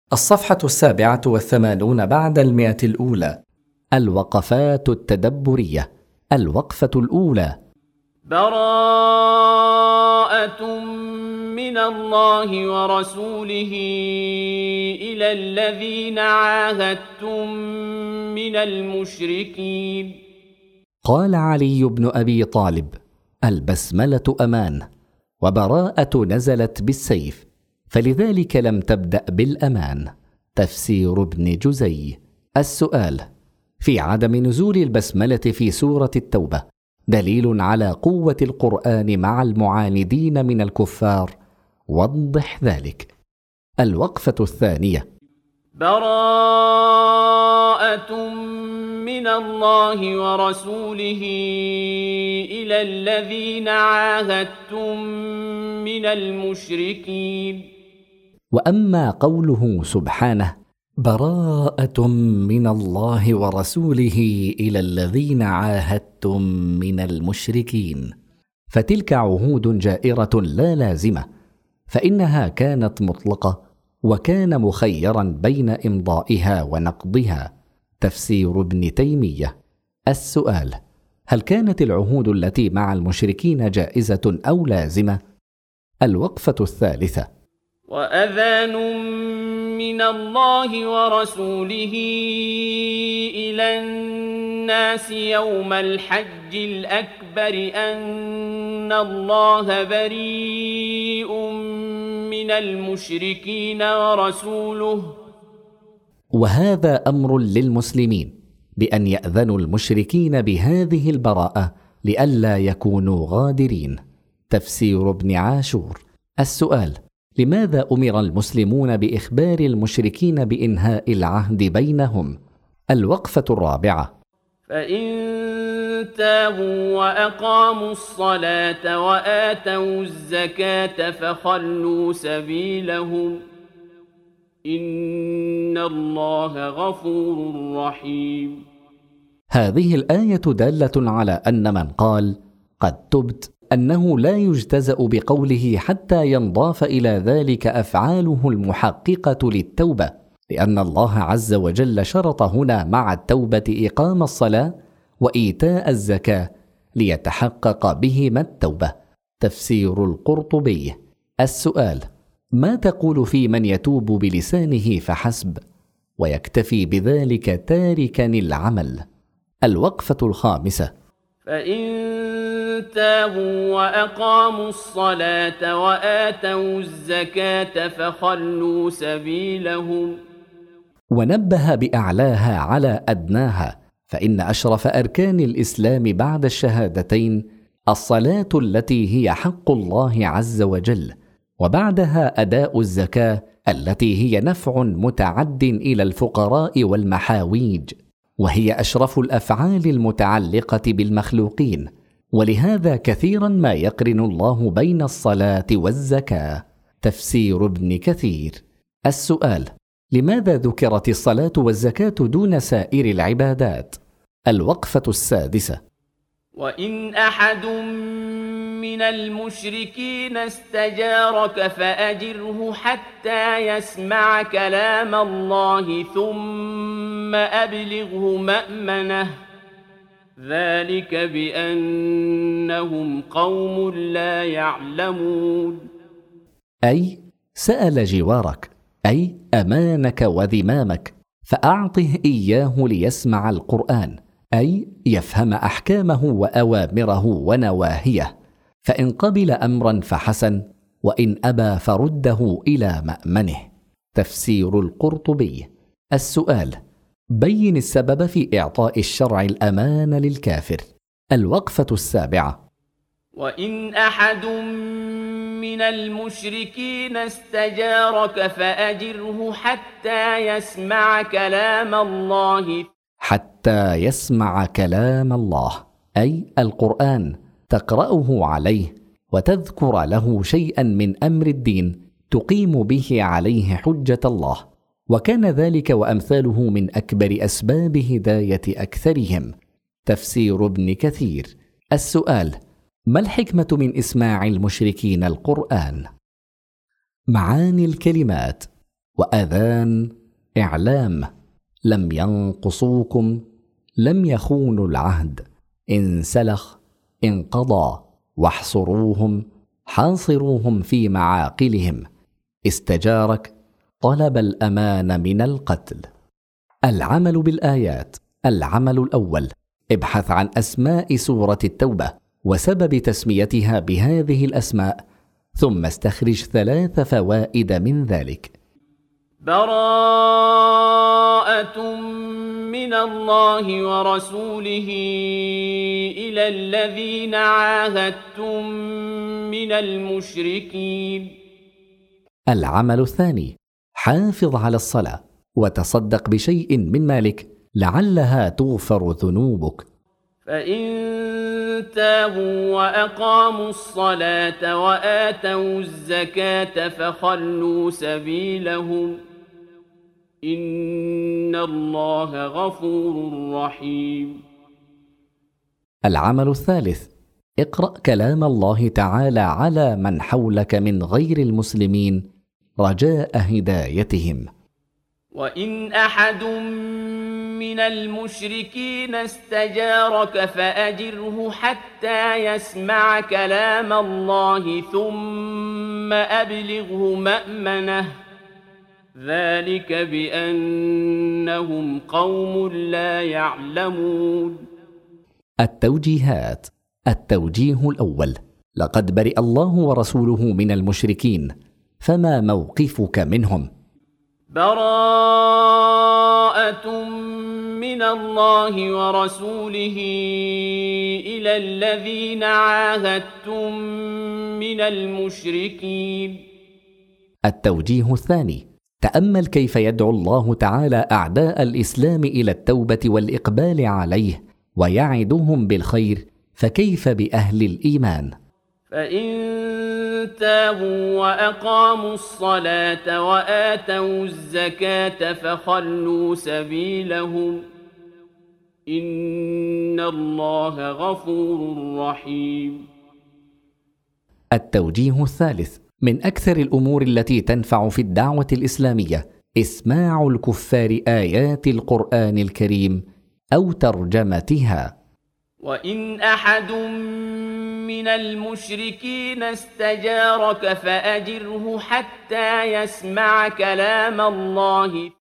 الصفحة 87 بعد 100 الأولى. الوقفات التدبرية. الوقفة الأولى: براءة من الله ورسوله إلى الذين عاهدتم من المشركين. قال علي بن أبي طالب: البسملة أمان، وبراءة نزلت بالسيف، فلذلك لم تبدأ بالأمان. تفسير ابن جزي. السؤال: في عدم نزول البسملة في سورة التوبة دليل على قوة القرآن مع المعاندين من الكفار، وضح ذلك. الوقفة الثانية: براءة من الله ورسوله إلى الذين عاهدتم من المشركين. وأما قوله سبحانه: براءة من الله ورسوله إلى الذين عاهدتم من المشركين، فتلك عهود جائرة لا لازمة، فإنها كانت مطلقة وكان مخيرا بين إمضائها ونقضها. تفسير ابن تيمية. السؤال: هل كانت العهود التي مع المشركين جائزة أو لازمة؟ الوقفة الثالثة: وأذان من الله ورسوله إلى الناس يوم الحج الأكبر أن الله بريء من المشركين ورسوله. وهذا أمر للمسلمين بأن يأذنوا المشركين بهذه البراءة لئلا يكونوا غادرين. تفسير ابن عاشور. السؤال: لماذا أمر المسلمون بإخبار المشركين بإنهاء العهد بينهم؟ الوقفة الرابعة: فإن تابوا وأقاموا الصلاة وآتوا الزكاة فخلوا سبيلهم إن الله غفور رحيم. هذه الآية دالة على أن من قال قد تبت أنه لا يجتزأ بقوله حتى ينضاف إلى ذلك أفعاله المحققة للتوبة، لأن الله عز وجل شرط هنا مع التوبة إقام الصلاة وإيتاء الزكاة ليتحقق بهما التوبة. تفسير القرطبي. السؤال: ما تقول في من يتوب بلسانه فحسب ويكتفي بذلك تاركا العمل؟ الوقفة الخامسة: فإن تابوا وأقاموا الصلاة وآتوا الزكاة فخلوا سبيلهم. ونبه بأعلاها على أدناها، فإن أشرف أركان الإسلام بعد الشهادتين الصلاة التي هي حق الله عز وجل، وبعدها أداء الزكاة التي هي نفع متعد إلى الفقراء والمحاويج، وهي أشرف الأفعال المتعلقة بالمخلوقين، ولهذا كثيرا ما يقرن الله بين الصلاة والزكاة. تفسير ابن كثير. السؤال: لماذا ذكرت الصلاة والزكاة دون سائر العبادات؟ الوقفة السادسة: وإن أحد من المشركين استجارك فأجره حتى يسمع كلام الله ثم أبلغه مأمنه ذلك بأنهم قوم لا يعلمون. أي سأل جوارك، أي أمانك وذمامك، فأعطه إياه ليسمع القرآن، أي يفهم أحكامه وأوامره ونواهيه، فإن قبل أمرا فحسن، وإن أبى فرده إلى مأمنه. تفسير القرطبي. السؤال: بين السبب في إعطاء الشرع الأمان للكافر. الوقفة السابعة: وإن أحد من المشركين استجارك فأجره حتى يسمع كلام الله. حتى يسمع كلام الله أي القرآن، تقرأه عليه وتذكر له شيئا من أمر الدين تقيم به عليه حجة الله، وكان ذلك وأمثاله من أكبر أسباب هداية أكثرهم. تفسير ابن كثير. السؤال: ما الحكمة من إسماع المشركين القرآن؟ معاني الكلمات: وأذان إعلام، لم ينقصوكم، لم يخونوا العهد، إن سلخ، انقضى، واحصروهم، حاصروهم في معاقلهم، استجارك، طلب الأمان من القتل. العمل بالآيات. العمل الأول: ابحث عن أسماء سورة التوبة وسبب تسميتها بهذه الأسماء، ثم استخرج 3 فوائد من ذلك. براءة من الله ورسوله إلى الذين عاهدتم من المشركين. العمل الثاني: حافظ على الصلاة وتصدق بشيء من مالك لعلها تغفر ذنوبك. فإن تابوا وأقاموا الصلاة وآتوا الزكاة فخلوا سبيلهم، إن الله غفور رحيم. العمل الثالث: اقرأ كلام الله تعالى على من حولك من غير المسلمين رجاء هدايتهم. وإن أحد من المشركين استجارك فأجره حتى يسمع كلام الله ثم أبلغه مأمنه، ذلك بأنهم قوم لا يعلمون. التوجيهات. التوجيه الأول: لقد برئ الله ورسوله من المشركين، فما موقفك منهم؟ براءة من الله ورسوله إلى الذين عاهدتم من المشركين. التوجيه الثاني: تأمل كيف يدعو الله تعالى أعداء الإسلام إلى التوبة والإقبال عليه ويعدهم بالخير، فكيف بأهل الإيمان؟ فإن تابوا وأقاموا الصلاة وآتوا الزكاة فخلوا سبيلهم، إن الله غفور رحيم. التوجيه الثالث: من أكثر الأمور التي تنفع في الدعوة الإسلامية إسماع الكفار آيات القرآن الكريم أو ترجمتها. وإن أحد من المشركين استجارك فأجره حتى يسمع كلام الله